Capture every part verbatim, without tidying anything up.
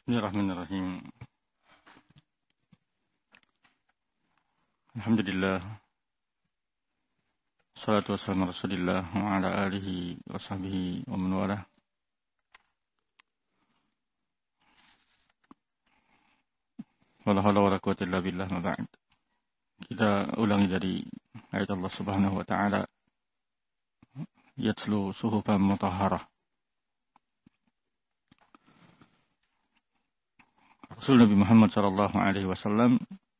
Bismillahirrahmanirrahim. Alhamdulillah. Salatu wassalamu ala Rasulillah wa ala alihi wa sahbihi wa man walah. Wala haula wala quwwata illa billah, ma ba'd. Kita ulangi dari ayat Allah Subhanahu wa taala, yatlu suhufan mutahharah. Rasul Nabi Muhammad sallallahu alaihi wasallam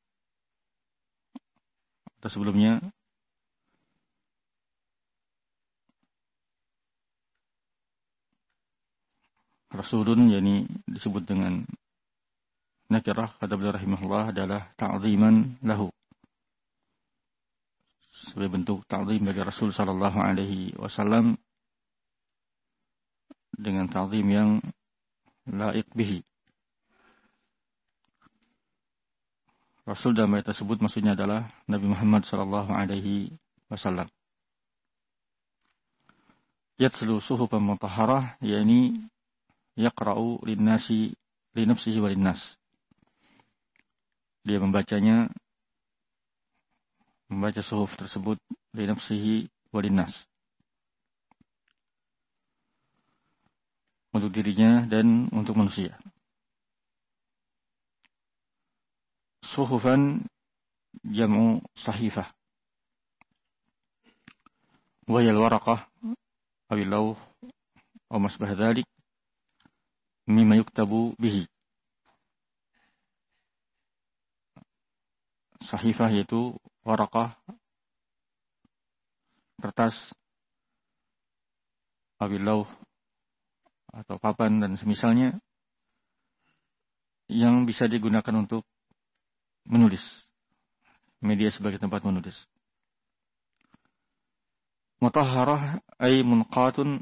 atau sebelumnya Rasulun, yakni disebut dengan nakirah, kata beliau rahimahullah, adalah ta'ziman lahu, sebagai bentuk ta'zim bagi Rasul sallallahu alaihi wasallam dengan ta'zim yang laik bihi. Rasul dalam ayat tersebut maksudnya adalah Nabi Muhammad sallallahu alaihi wasallam. Yatslu suhufan mutahharah, yakni yaqra'u lin-nasi li nafsihi wa lin-nas. Dia membacanya, membaca suhuf tersebut li nafsihi wa lin-nas, untuk dirinya dan untuk manusia. Suhufan jam'u sahifah, wa hiya al-waraqah aw al-lawh aw ma shbaha dhalik mimma yuktabu bihi. Sahifah yaitu waraqah, kertas, aw al-lawh atau papan dan semisalnya, yang bisa digunakan untuk menulis, media sebagai tempat menulis. Mutahharah ay munqatun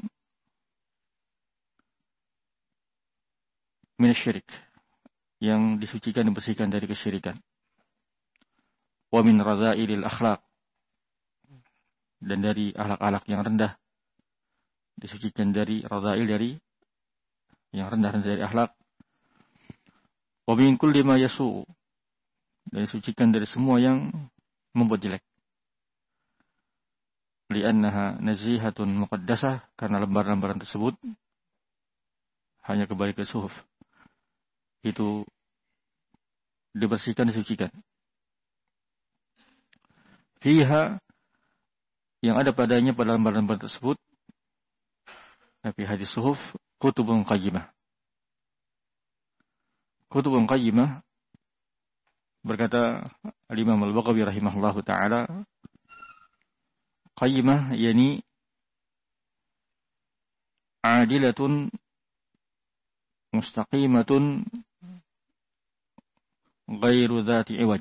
min asyirik, yang disucikan dan bersihkan dari kesyirikan. Wa min radha'ilil akhlaq, dan dari akhlak-akhlak yang rendah, disucikan dari radha'il, dari yang rendah dari akhlak. Wa min kulli ma yasu', dan disucikan dari semua yang membuat jelek. Li'annaha nazihatun muqaddasah, karena lembaran-lembaran tersebut hanya kembali ke suhuf, itu dibersihkan, disucikan. Fiha, yang ada padanya pada lembaran-lembaran tersebut, tapi hadis suhuf, kutubun qayyimah. Kutubun qayyimah, berkata Al-Imam Al-Baghawi rahimahullahu ta'ala, qayyimah yani adilatun mustaqimatun ghairu dhati iwaj.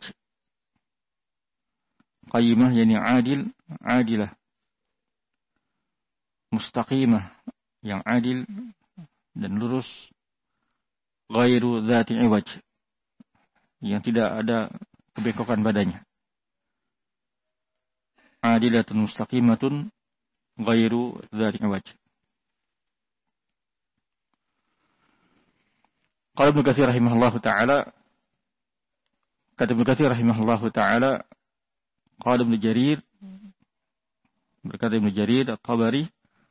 Qayyimah yani adil, adilah, mustaqimah, yang adil dan lurus, ghairu dhati iwaj, yang tidak ada kebengkokan badannya. Adilatun mustaqimatun ghairu dzati iwaj. Qala Ibnu Katsir rahimahullahu taala, kata Ibnu Katsir rahimahullahu taala, qala Ibnu Jarir, berkata Ibnu Jarir At-Tabari,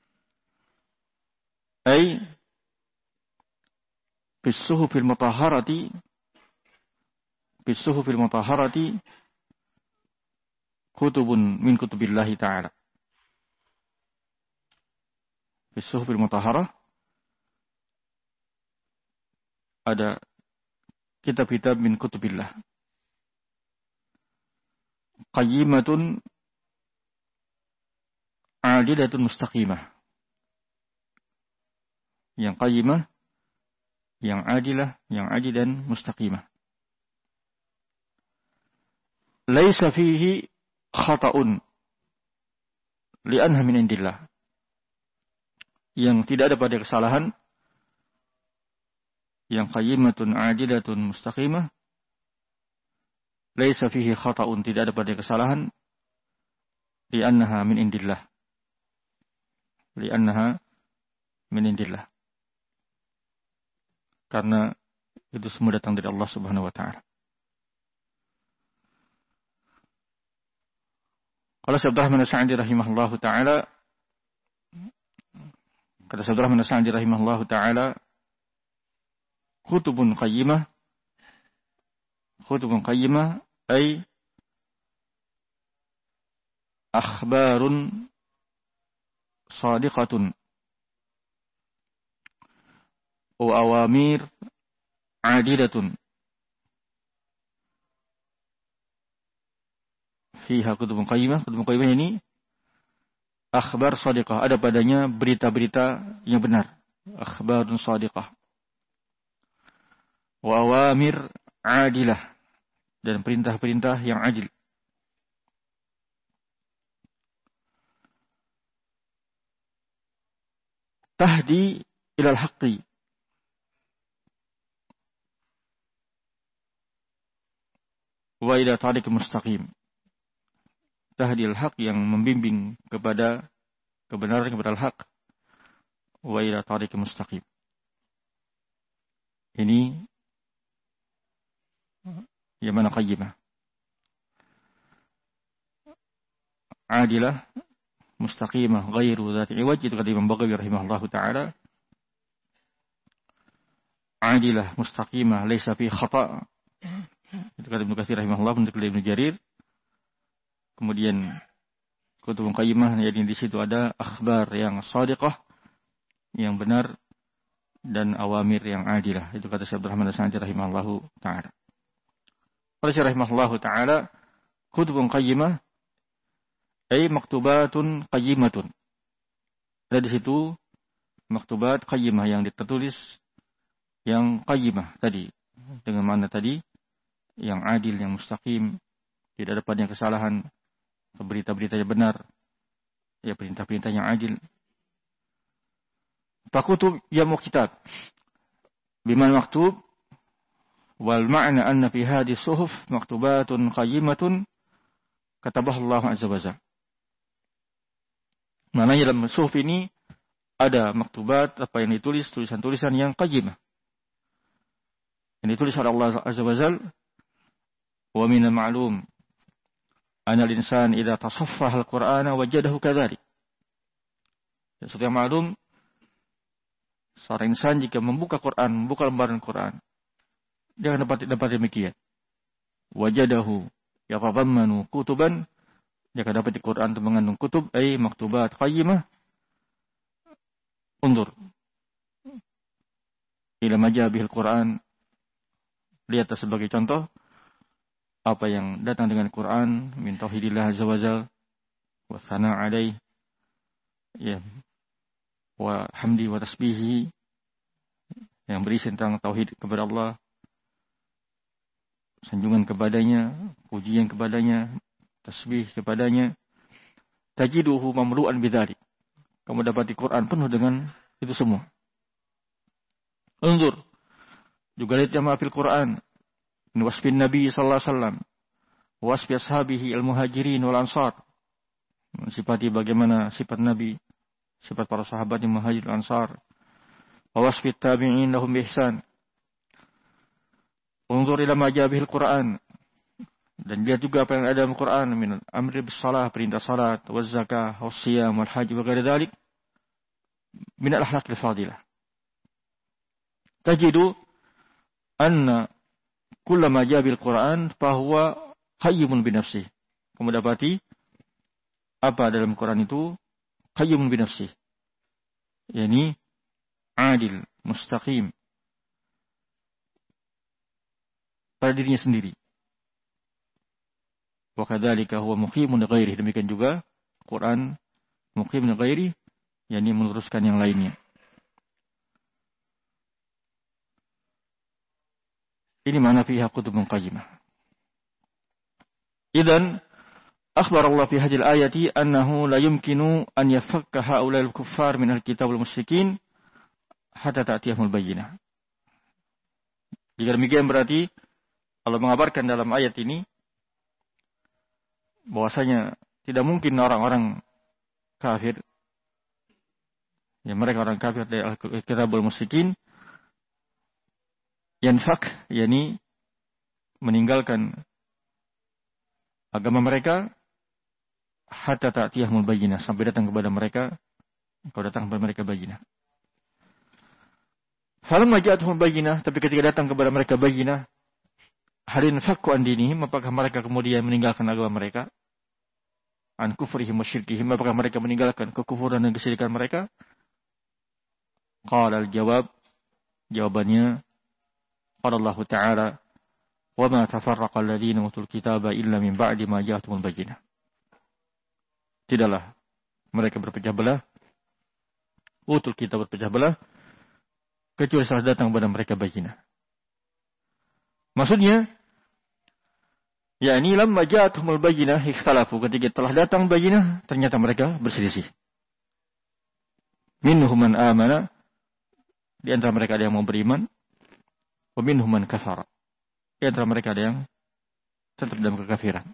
ay fi as-suhufil mutahharati, fi as-suhufil mutahharati kutubun min kutubillahi ta'ala. Fi as-suhufil mutahharah ada kitab-kitab min kutubillah. Qayyimatun adilatun mustaqimah. Yang qayyimah, yang adilah, yang adil dan mustaqimah. Laisa fihi khata'un li'anha min indillah. Yang tidak ada pada kesalahan, yang qayyimatun adilatun mustaqimah, laisa fihi khata'un, tidak ada pada kesalahan, li'annaha min indillah. Li'annaha min indillah. Karena Itu semua datang dari Allah Subhanahu wa taala. Qala Syekh Abdurrahman As-Sa'di rahimahullahu taala, kata Syekh Abdurrahman As-Sa'di rahimahullahu taala, kutubun qayyimah, kutubun qayyimah ay akhbarun sadiqatun wa awamir adilatun fiha kutubun qayyimah. Kutubun qayyimah ini akhbar sadiqah, ada padanya berita-berita yang benar, akhbarun sadiqah, wa awamir adilah, dan perintah-perintah yang adil. Tahdi ilal haqqi, wa ila tariq mustaqim. Tahdi ilal haq, yang membimbing kepada kebenaran, kepada al-haq. Wa ila tariq mustaqim. Ini yang mana qayyimah. Adilah, mustaqimah, ghairu dzati iwaj, itu kata Imam Baghawi rahimahullahu taala. Adilah, mustaqimah, laisa fi khata'. Itu kata Ibnu Katsir rahimahullah, untuk Ibnu Jarir. Kemudian kutubun qayyimah, jadi di situ ada akhbar yang shadiqah, yang benar, dan awamir yang adilah. Itu kata Syekh Abdurrahman As-Sa'di rahimahullahu taala. Qala Syekh rahimahullahu taala, kutubun qayyimah ay maktubatun qayyimatun. Ada di situ maktubat qayyimah, yang ditulis yang qayyimah tadi, dengan makna tadi yang adil, yang mustaqim, tidak ada padanya kesalahan, berita-berita yang benar, ya perintah-perintah yang adil. Fakutub yamu kitab bimal maktub wal ma'na anna fi hadhihi suhuf maktubatun qayyimatun katabaha Allah azza wa jalla. Maknanya dalam suhuf ini ada maktubat, apa yang ditulis, tulisan-tulisan yang qayyimah, yang ditulis oleh Allah azza wa jalla. Wa min al-ma'lum anna al-insan idza tasaffaha al-Qur'ana wajadahu kadzalik. Sesuatu yang maklum, seorang insan jika membuka Quran, membuka lembaran Quran, dia akan dapat dapat demikian. Wajadahu yatadammanu kutuban, dia akan dapat di Quran itu mengandung kutub, ay maktubat qayyimah. Undur ila majabihil Quran, lihat sebagai contoh apa yang datang dengan Quran, min tauhidillah azza wa jalla wa tsana' alaih, ya, wa hamdi wa tasbihi, yang berisi tentang tauhid kepada Allah, sanjungan kepadanya, pujian kepadanya, tasbih kepadanya. Tajiduhu mamlu'an bidzalik. Kamu dapat di Quran penuh dengan itu semua. Undur juga lihat jamaah fil Quran min wasfin Nabi sallallahu alaihi wasallam, wasfi ashabihi al-muhajirin wal ansar. Sifati bagaimana sifat Nabi, sifat para sahabat yang muhajir dan ansar. Wa wasfi tabi'in lahum bi ihsan. Unzur ila ma jaa bihil Quran. Dan lihat juga apa yang ada dalam Quran, min amri bis salah, perintah salat, waz zakah, was siyam, wal haji wa ghairi dzalik min al-akhlaq al-fadilah. Tajidu anna kullama jaa bil Quran fahuwa qayyimun bi nafsihi. Kamu dapati apa dalam Quran itu qayyimun bi nafsihi, yakni adil, mustaqim pada dirinya sendiri. Wa kadzalika huwa muqimun li ghairihi, demikian juga Quran muqim li ghairihi, yakni meluruskan yang lainnya. Ini mana fiha kutubun qayyimah. Idzan akhbar Allah fi hadhihi al-ayati annahu la yumkinu an yafakka haula al-kuffar min al-kitab wal musyrikin hatta ta'tiyahumul bayyinah. Jika demikian berarti Allah mengabarkan dalam ayat ini bahwasanya tidak mungkin orang-orang kafir, ya mereka orang kafir dari al-kitab wal musyrikin, yanfak, yakni meninggalkan agama mereka, hatta ta'tiyahumul bayyinah, sampai datang kepada mereka, kalau datang kepada mereka bayyinah. Falamma ja'atuhum bayyinah, tapi ketika datang kepada mereka bayyinah, halin fakku an dinihim, apakah mereka kemudian meninggalkan agama mereka? An kufrihim wa syirkihim, apakah mereka meninggalkan kekufuran dan kesyirikan mereka? Qala al-jawab, jawabannya, qala Allah Ta'ala, wa ma tafarraqa alladhina utul kitaba illa min ba'di ma ja'atuhumul bayyinah. Tidaklah mereka berpecah belah, utul kitab berpecah belah, kecuali setelah datang kepada mereka bayyinah. Maksudnya, yakni lamma ja'atuhumul bayyinah ikhtalafu, ketika telah datang bayyinah, ternyata mereka berselisih. Minhum man amana, di antara mereka ada yang mau beriman, wa minhum man kafara, di antara mereka ada yang tetap dalam kekafiran.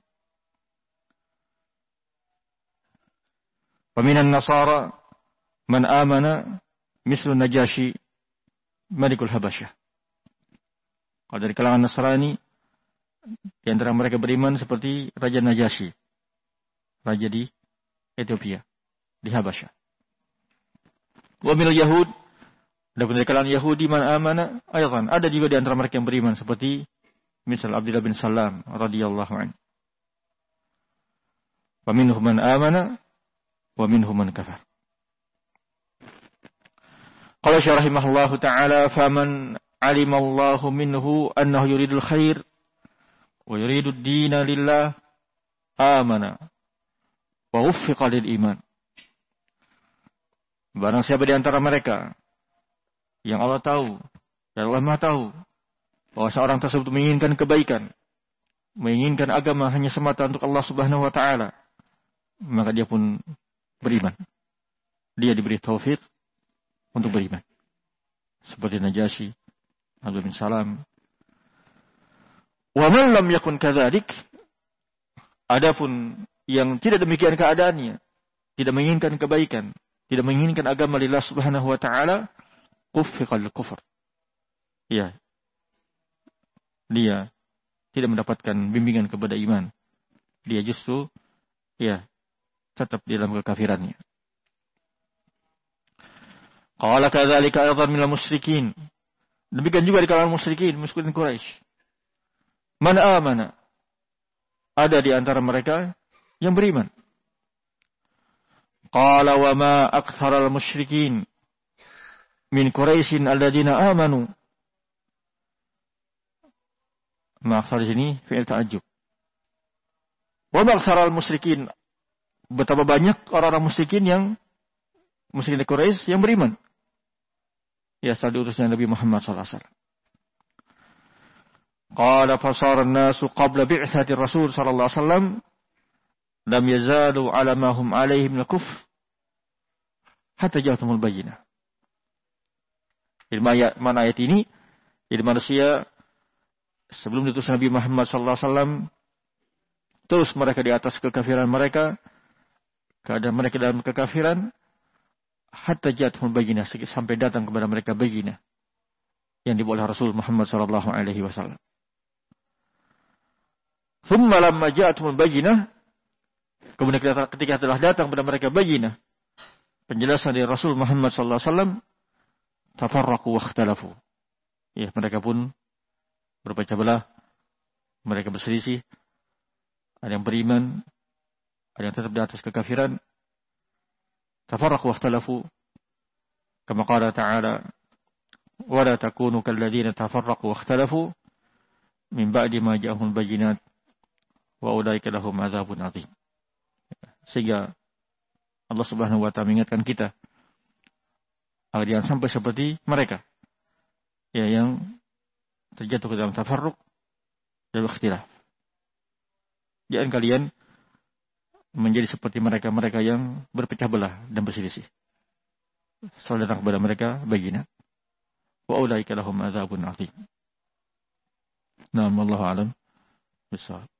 Wa minan nasara man amana mislu Najashi Malikul Habasyah. Kalau dari kalangan Nasrani, di antara mereka beriman seperti Raja Najashi, raja di Ethiopia, di Habasyah. Wa minal Yahud, ada dari kalangan Yahudi man amana ayatan, ada juga di antara mereka yang beriman seperti misal Abdullah bin Salam radhiyallahu anhu. Wa minhum man amana wa minhum man kafar. Qala syarahimahullahu ta'ala, faman alimallahu minhu annahu yuridul khair wa yuridud dina lillah amana wa wuffiqa lil iman. Barang siapa di antara mereka yang Allah tahu dan Allah Maha tahu bahwa seorang tersebut menginginkan kebaikan, menginginkan agama hanya semata untuk Allah Subhanahu wa taala, maka dia pun beriman. Dia diberi taufik untuk beriman. Seperti Najashi, Abdullah bin Salam. Wa man lam yakun kadzalik, adapun yang tidak demikian keadaannya, tidak menginginkan kebaikan, tidak menginginkan agama lillah Subhanahu wa taala, kuffiqal kufur. Ya. Dia tidak mendapatkan bimbingan kepada iman. Dia justru ya tetap di dalam kekafirannya. Qala kadzalika aydan minal musyrikin. Demikian juga di kalangan musyrikin, musyrikin Quraisy. Man amana, ada di antara mereka yang beriman. Qala wa ma aktsaral musyrikin min Quraisyin alladziina amanu. Ma aktsar di sini fi'il ta'ajjub. Wa ma aktsaral musyrikin, betapa banyak orang-orang musyrikin yang musyrikin Quraisy yang beriman. Ya, setelah diutusnya Nabi Muhammad sallallahu alaihi wasallam. Qala fasara an-nasu qabla bi'tsati Rasul sallallahu alaihi wasallam lam yazalu ala ma hum alaihi min al-kufr hatta ja'atuhumul bayyinah. Ilmu ayat, mana ayat ini? Jadi manusia sebelum diutus Nabi Muhammad sallallahu alaihi wasallam terus mereka di atas kekafiran mereka, keadaan mereka dalam kekafiran, hatta ja'atuhumul bayyinah, sampai datang kepada mereka bayyinah yang dibawa oleh Rasul Muhammad sallallahu alaihi wasallam. Thumma lamma ja'atuhumul bayyinah, kemudian ketika telah datang kepada mereka bayyinah, penjelasan dari Rasul Muhammad sallallahu alaihi wasallam, tafarraqu wa ikhtalafu. Ya, mereka pun berpecah belah, mereka berselisih, ada yang beriman, ada yang tetap di atas kekafiran. Tafarraqu wa ikhtalafu, kama qala ta'ala, wa la takunu kalladzina tafarraqu wa ikhtalafu min ba'di ma ja'ahumul bayyinat wa ulaika lahum adzabun 'adzim. Sehingga Allah Subhanahu wa taala mengingatkan kita agar jangan sampai seperti mereka, ya, yang terjatuh ke dalam tafarruq dan ikhtilaf. Jangan kalian menjadi seperti mereka-mereka yang berpecah belah dan berselisih. Setelah datang kepada mereka bayyinah, wa ulaika lahum adzabun 'adzim. Naam, wallahu a'lam bishawab.